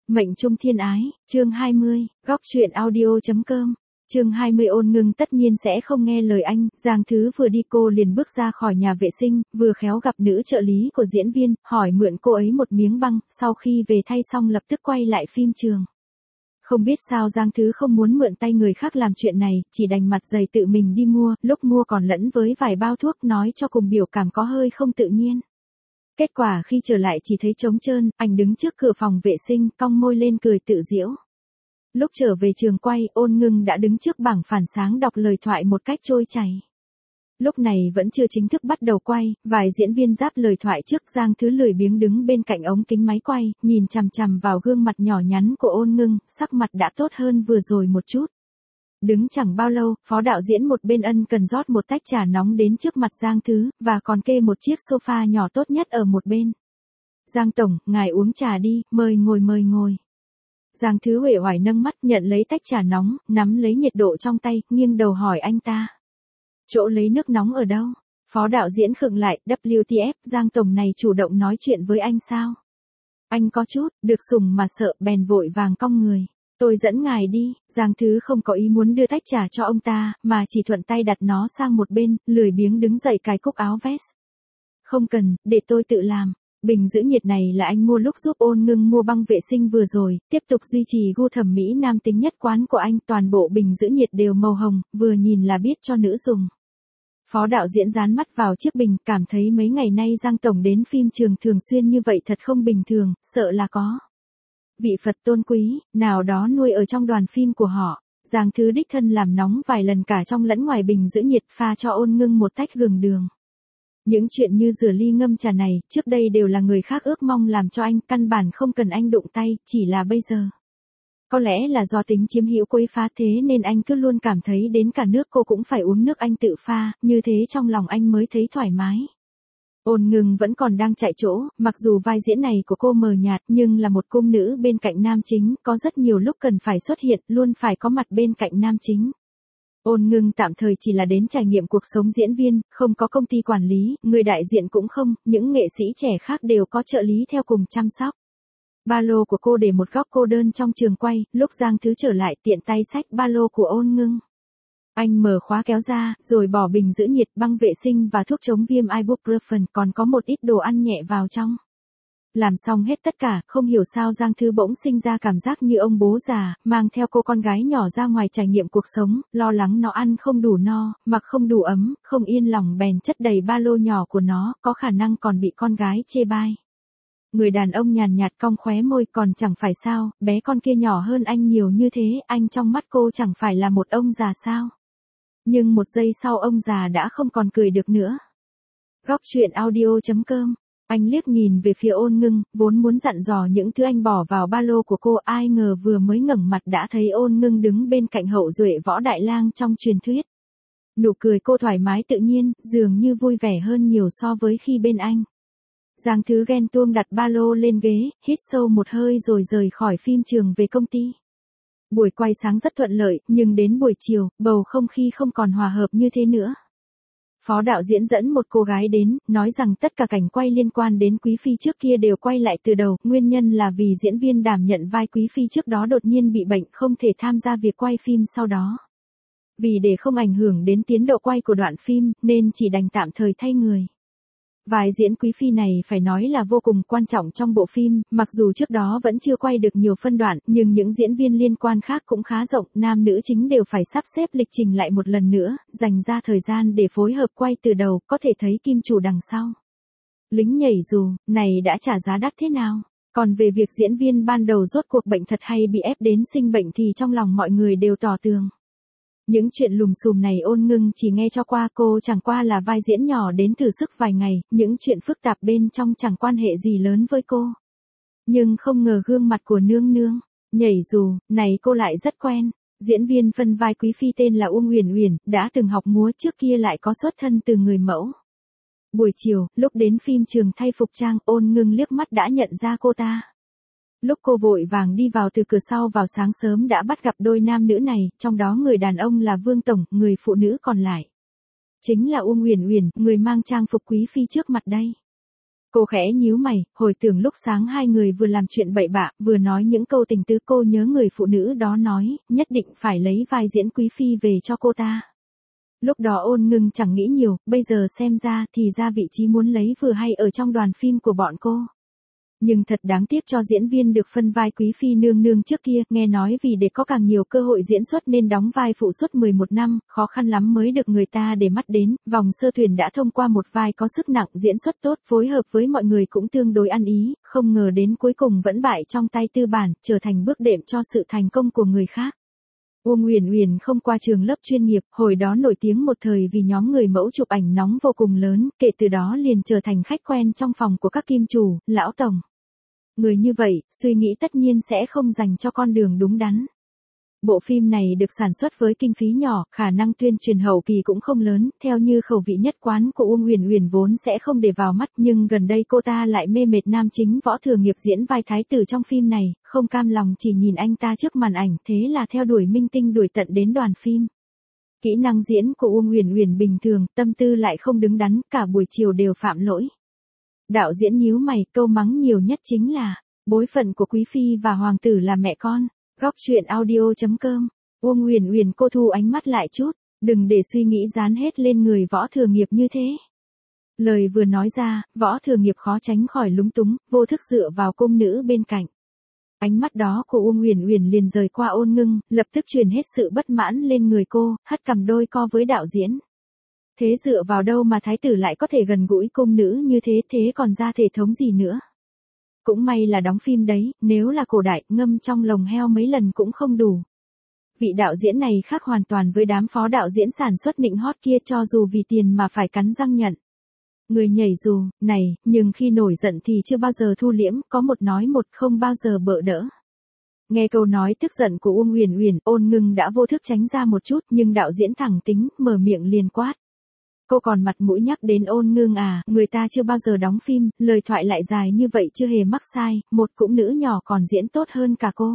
Mệnh trung thiên ái, chương 20, góc truyện audio.com. Chương 20 Ôn Ngưng tất nhiên sẽ không nghe lời anh, Giang Thứ vừa đi cô liền bước ra khỏi nhà vệ sinh, vừa khéo gặp nữ trợ lý của diễn viên, hỏi mượn cô ấy một miếng băng, sau khi về thay xong lập tức quay lại phim trường. Không biết sao Giang Thứ không muốn mượn tay người khác làm chuyện này, chỉ đành mặt dày tự mình đi mua, lúc mua còn lẫn với vài bao thuốc nói cho cùng biểu cảm có hơi không tự nhiên. Kết quả khi trở lại chỉ thấy trống trơn, anh đứng trước cửa phòng vệ sinh, cong môi lên cười tự giễu. Lúc trở về trường quay, Ôn Ngưng đã đứng trước bảng phản sáng đọc lời thoại một cách trôi chảy. Lúc này vẫn chưa chính thức bắt đầu quay, vài diễn viên ráp lời thoại trước. Giang Thứ lười biếng đứng bên cạnh ống kính máy quay, nhìn chằm chằm vào gương mặt nhỏ nhắn của Ôn Ngưng, sắc mặt đã tốt hơn vừa rồi một chút. Đứng chẳng bao lâu, phó đạo diễn một bên ân cần rót một tách trà nóng đến trước mặt Giang Thứ, và còn kê một chiếc sofa nhỏ tốt nhất ở một bên. Giang tổng, ngài uống trà đi, mời ngồi. Giang Thứ uể oải nâng mắt nhận lấy tách trà nóng, nắm lấy nhiệt độ trong tay, nghiêng đầu hỏi anh ta. Chỗ lấy nước nóng ở đâu? Phó đạo diễn khựng lại, WTF, Giang tổng này chủ động nói chuyện với anh sao? Anh có chút, được sủng mà sợ, bèn vội vàng cong người. Tôi dẫn ngài đi. Giang Thứ không có ý muốn đưa tách trà cho ông ta, mà chỉ thuận tay đặt nó sang một bên, lười biếng đứng dậy cài cúc áo vest. Không cần, để tôi tự làm. Bình giữ nhiệt này là anh mua lúc giúp Ôn Ngưng mua băng vệ sinh vừa rồi, tiếp tục duy trì gu thẩm mỹ nam tính nhất quán của anh, toàn bộ bình giữ nhiệt đều màu hồng, vừa nhìn là biết cho nữ dùng. Phó đạo diễn dán mắt vào chiếc bình, cảm thấy mấy ngày nay Giang tổng đến phim trường thường xuyên như vậy thật không bình thường, sợ là có vị Phật tôn quý nào đó nuôi ở trong đoàn phim của họ. Giang Thứ đích thân làm nóng vài lần cả trong lẫn ngoài bình giữ nhiệt, pha cho Ôn Ngưng một tách gừng đường. Những chuyện như rửa ly ngâm trà này, trước đây đều là người khác ước mong làm cho anh, căn bản không cần anh đụng tay, chỉ là bây giờ. Có lẽ là do tính chiếm hữu quấy phá thế nên anh cứ luôn cảm thấy đến cả nước cô cũng phải uống nước anh tự pha, như thế trong lòng anh mới thấy thoải mái. Ôn Ngưng vẫn còn đang chạy chỗ, mặc dù vai diễn này của cô mờ nhạt nhưng là một cung nữ bên cạnh nam chính, có rất nhiều lúc cần phải xuất hiện, luôn phải có mặt bên cạnh nam chính. Ôn Ngưng tạm thời chỉ là đến trải nghiệm cuộc sống diễn viên, không có công ty quản lý, người đại diện cũng không, những nghệ sĩ trẻ khác đều có trợ lý theo cùng chăm sóc. Ba lô của cô để một góc cô đơn trong trường quay, lúc Giang Thứ trở lại tiện tay xách ba lô của Ôn Ngưng. Anh mở khóa kéo ra, rồi bỏ bình giữ nhiệt, băng vệ sinh và thuốc chống viêm ibuprofen, còn có một ít đồ ăn nhẹ vào trong. Làm xong hết tất cả, không hiểu sao Giang Thứ bỗng sinh ra cảm giác như ông bố già, mang theo cô con gái nhỏ ra ngoài trải nghiệm cuộc sống, lo lắng nó ăn không đủ no, mặc không đủ ấm, không yên lòng bèn chất đầy ba lô nhỏ của nó, có khả năng còn bị con gái chê bai. Người đàn ông nhàn nhạt cong khóe môi, còn chẳng phải sao, bé con kia nhỏ hơn anh nhiều như thế, anh trong mắt cô chẳng phải là một ông già sao. Nhưng một giây sau ông già đã không còn cười được nữa. Góc truyện audio.com. Anh liếc nhìn về phía Ôn Ngưng, vốn muốn dặn dò những thứ anh bỏ vào ba lô của cô, ai ngờ vừa mới ngẩng mặt đã thấy Ôn Ngưng đứng bên cạnh hậu duệ võ đại lang trong truyền thuyết. Nụ cười cô thoải mái tự nhiên, dường như vui vẻ hơn nhiều so với khi bên anh. Giang Thứ ghen tuông đặt ba lô lên ghế, hít sâu một hơi rồi rời khỏi phim trường về công ty. Buổi quay sáng rất thuận lợi, nhưng đến buổi chiều, bầu không khí không còn hòa hợp như thế nữa. Phó đạo diễn dẫn một cô gái đến, nói rằng tất cả cảnh quay liên quan đến Quý Phi trước kia đều quay lại từ đầu, nguyên nhân là vì diễn viên đảm nhận vai Quý Phi trước đó đột nhiên bị bệnh, không thể tham gia việc quay phim sau đó. Vì để không ảnh hưởng đến tiến độ quay của đoạn phim, nên chỉ đành tạm thời thay người. Vai diễn Quý Phi này phải nói là vô cùng quan trọng trong bộ phim, mặc dù trước đó vẫn chưa quay được nhiều phân đoạn, nhưng những diễn viên liên quan khác cũng khá rộng, nam nữ chính đều phải sắp xếp lịch trình lại một lần nữa, dành ra thời gian để phối hợp quay từ đầu, có thể thấy kim chủ đằng sau. Lính nhảy dù, này đã trả giá đắt thế nào? Còn về việc diễn viên ban đầu rốt cuộc bệnh thật hay bị ép đến sinh bệnh thì trong lòng mọi người đều tỏ tường. Những chuyện lùm xùm này Ôn Ngưng chỉ nghe cho qua, cô chẳng qua là vai diễn nhỏ đến thử sức vài ngày, những chuyện phức tạp bên trong chẳng quan hệ gì lớn với cô. Nhưng không ngờ gương mặt của nương nương, nhảy dù, này cô lại rất quen. Diễn viên phân vai Quý Phi tên là Uông Uyển Uyển, đã từng học múa trước kia lại có xuất thân từ người mẫu. Buổi chiều, lúc đến phim trường thay phục trang, Ôn Ngưng liếc mắt đã nhận ra cô ta. Lúc cô vội vàng đi vào từ cửa sau vào sáng sớm đã bắt gặp đôi nam nữ này, trong đó người đàn ông là Vương Tổng, người phụ nữ còn lại chính là Uông Uyển Uyển, người mang trang phục Quý Phi trước mặt đây. Cô khẽ nhíu mày, hồi tưởng lúc sáng hai người vừa làm chuyện bậy bạ, vừa nói những câu tình tứ, cô nhớ người phụ nữ đó nói, nhất định phải lấy vai diễn quý phi về cho cô ta. Lúc đó Ôn Ngưng chẳng nghĩ nhiều, bây giờ xem ra thì ra vị trí muốn lấy vừa hay ở trong đoàn phim của bọn cô. Nhưng thật đáng tiếc cho diễn viên được phân vai quý phi nương nương trước kia, nghe nói vì để có càng nhiều cơ hội diễn xuất nên đóng vai phụ suốt 11 năm, khó khăn lắm mới được người ta để mắt đến, vòng sơ tuyển đã thông qua một vai có sức nặng diễn xuất tốt, phối hợp với mọi người cũng tương đối ăn ý, không ngờ đến cuối cùng vẫn bại trong tay tư bản, trở thành bước đệm cho sự thành công của người khác. Uông Uyển Uyển không qua trường lớp chuyên nghiệp, hồi đó nổi tiếng một thời vì nhóm người mẫu chụp ảnh nóng vô cùng lớn, kể từ đó liền trở thành khách quen trong phòng của các kim chủ, lão tổng. Người như vậy, suy nghĩ tất nhiên sẽ không dành cho con đường đúng đắn. Bộ phim này được sản xuất với kinh phí nhỏ, khả năng tuyên truyền hậu kỳ cũng không lớn, theo như khẩu vị nhất quán của Uông Uyển Uyển vốn sẽ không để vào mắt, nhưng gần đây cô ta lại mê mệt nam chính Võ Thừa Nghiệp diễn vai thái tử trong phim này, không cam lòng chỉ nhìn anh ta trước màn ảnh, thế là theo đuổi minh tinh đuổi tận đến đoàn phim. Kỹ năng diễn của Uông Uyển Uyển bình thường, tâm tư lại không đứng đắn, cả buổi chiều đều phạm lỗi. Đạo diễn nhíu mày, câu mắng nhiều nhất chính là, bối phận của quý phi và hoàng tử là mẹ con. Góc truyện audio.com. Uông Uyển Uyển, cô thu ánh mắt lại chút, đừng để suy nghĩ dán hết lên người Võ Thừa Nghiệp như thế. Lời vừa nói ra, Võ Thừa Nghiệp khó tránh khỏi lúng túng, vô thức dựa vào cung nữ bên cạnh. Ánh mắt đó của Uông Uyển Uyển liền rời qua Ôn Ngưng, lập tức truyền hết sự bất mãn lên người cô, hất cằm đôi co với đạo diễn. Thế dựa vào đâu mà thái tử lại có thể gần gũi cung nữ như thế, thế còn ra thể thống gì nữa? Cũng may là đóng phim đấy, nếu là cổ đại, ngâm trong lồng heo mấy lần cũng không đủ. Vị đạo diễn này khác hoàn toàn với đám phó đạo diễn sản xuất nịnh hót kia, cho dù vì tiền mà phải cắn răng nhận. Người nhảy dù, này, nhưng khi nổi giận thì chưa bao giờ thu liễm, có một nói một, không bao giờ bợ đỡ. Nghe câu nói tức giận của Uông Uyển Uyển, Ôn Ngưng đã vô thức tránh ra một chút, nhưng đạo diễn thẳng tính, mở miệng liền quát. Cô còn mặt mũi nhắc đến Ôn Ngưng à, người ta chưa bao giờ đóng phim, lời thoại lại dài như vậy chưa hề mắc sai, một cũng nữ nhỏ còn diễn tốt hơn cả cô.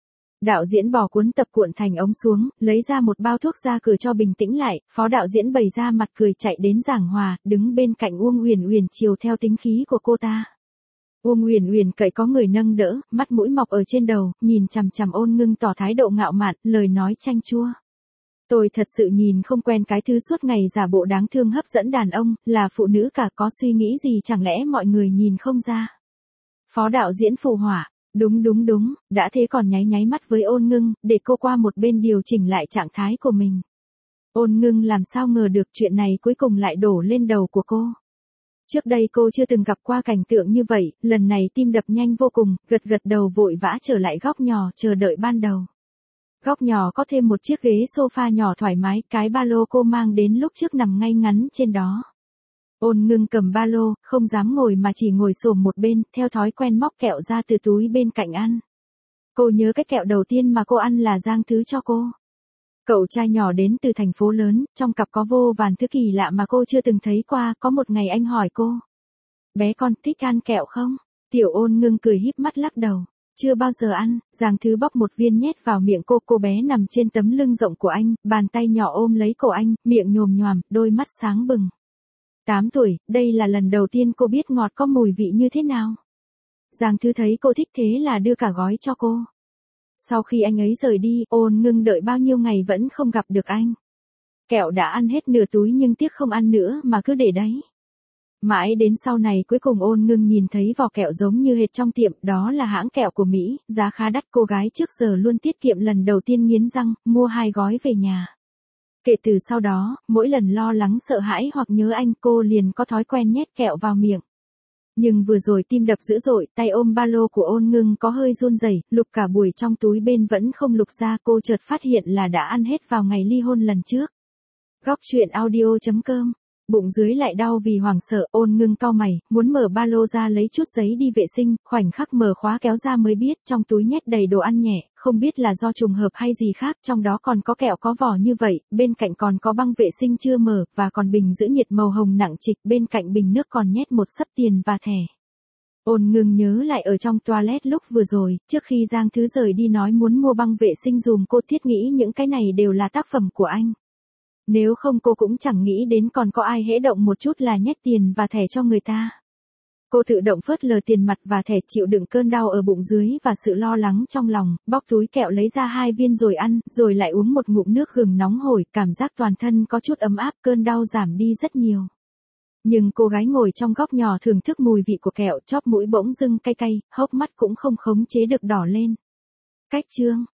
Đạo diễn bỏ cuốn tập cuộn thành ống xuống, lấy ra một bao thuốc ra cửa cho bình tĩnh lại, phó đạo diễn bày ra mặt cười chạy đến giảng hòa, đứng bên cạnh Uông Uyển Uyển chiều theo tính khí của cô ta. Uông Uyển Uyển cậy có người nâng đỡ, mắt mũi mọc ở trên đầu, nhìn chằm chằm Ôn Ngưng tỏ thái độ ngạo mạn, lời nói chanh chua. Tôi thật sự nhìn không quen cái thứ suốt ngày giả bộ đáng thương hấp dẫn đàn ông, là phụ nữ cả, có suy nghĩ gì chẳng lẽ mọi người nhìn không ra. Phó đạo diễn phụ họa, đúng, đã thế còn nháy mắt với Ôn Ngưng, để cô qua một bên điều chỉnh lại trạng thái của mình. Ôn Ngưng làm sao ngờ được chuyện này cuối cùng lại đổ lên đầu của cô. Trước đây cô chưa từng gặp qua cảnh tượng như vậy, lần này tim đập nhanh vô cùng, gật đầu vội vã trở lại góc nhỏ chờ đợi ban đầu. Góc nhỏ có thêm một chiếc ghế sofa nhỏ thoải mái, cái ba lô cô mang đến lúc trước nằm ngay ngắn trên đó. Ôn Ngưng cầm ba lô, không dám ngồi mà chỉ ngồi xổm một bên, theo thói quen móc kẹo ra từ túi bên cạnh ăn. Cô nhớ cái kẹo đầu tiên mà cô ăn là Giang Thứ cho cô. Cậu trai nhỏ đến từ thành phố lớn, trong cặp có vô vàn thứ kỳ lạ mà cô chưa từng thấy qua, có một ngày anh hỏi cô. Bé con thích ăn kẹo không? Tiểu Ôn Ngưng cười híp mắt lắc đầu. Chưa bao giờ ăn, Giang Thứ bóc một viên nhét vào miệng cô bé nằm trên tấm lưng rộng của anh, bàn tay nhỏ ôm lấy cổ anh, miệng nhồm nhoàm, đôi mắt sáng bừng. 8 tuổi, đây là lần đầu tiên cô biết ngọt có mùi vị như thế nào. Giang Thứ thấy cô thích thế là đưa cả gói cho cô. Sau khi anh ấy rời đi, Ôn Ngưng đợi bao nhiêu ngày vẫn không gặp được anh. Kẹo đã ăn hết nửa túi nhưng tiếc không ăn nữa mà cứ để đấy. Mãi đến sau này cuối cùng Ôn Ngưng nhìn thấy vỏ kẹo giống như hệt trong tiệm, đó là hãng kẹo của Mỹ, giá khá đắt, cô gái trước giờ luôn tiết kiệm, lần đầu tiên nghiến răng, mua 2 gói về nhà. Kể từ sau đó, mỗi lần lo lắng sợ hãi hoặc nhớ anh, cô liền có thói quen nhét kẹo vào miệng. Nhưng vừa rồi tim đập dữ dội, tay ôm ba lô của Ôn Ngưng có hơi run rẩy, lục cả buổi trong túi bên vẫn không lục ra, cô chợt phát hiện là đã ăn hết vào ngày ly hôn lần trước. Góc truyện audio.com. Bụng dưới lại đau vì hoảng sợ, Ôn Ngưng cau mày, muốn mở ba lô ra lấy chút giấy đi vệ sinh, khoảnh khắc mở khóa kéo ra mới biết trong túi nhét đầy đồ ăn nhẹ, không biết là do trùng hợp hay gì khác, trong đó còn có kẹo có vỏ như vậy, bên cạnh còn có băng vệ sinh chưa mở, và còn bình giữ nhiệt màu hồng nặng trịch, bên cạnh bình nước còn nhét một xấp tiền và thẻ. Ôn Ngưng nhớ lại ở trong toilet lúc vừa rồi, trước khi Giang Thứ rời đi nói muốn mua băng vệ sinh dùm cô, thiết nghĩ những cái này đều là tác phẩm của anh. Nếu không cô cũng chẳng nghĩ đến còn có ai hễ động một chút là nhét tiền và thẻ cho người ta. Cô tự động phớt lờ tiền mặt và thẻ, chịu đựng cơn đau ở bụng dưới và sự lo lắng trong lòng, bóc túi kẹo lấy ra 2 viên rồi ăn, rồi lại uống một ngụm nước gừng nóng hổi, cảm giác toàn thân có chút ấm áp, cơn đau giảm đi rất nhiều. Nhưng cô gái ngồi trong góc nhỏ thưởng thức mùi vị của kẹo, chóp mũi bỗng dưng cay cay, hốc mắt cũng không khống chế được đỏ lên. Cách chương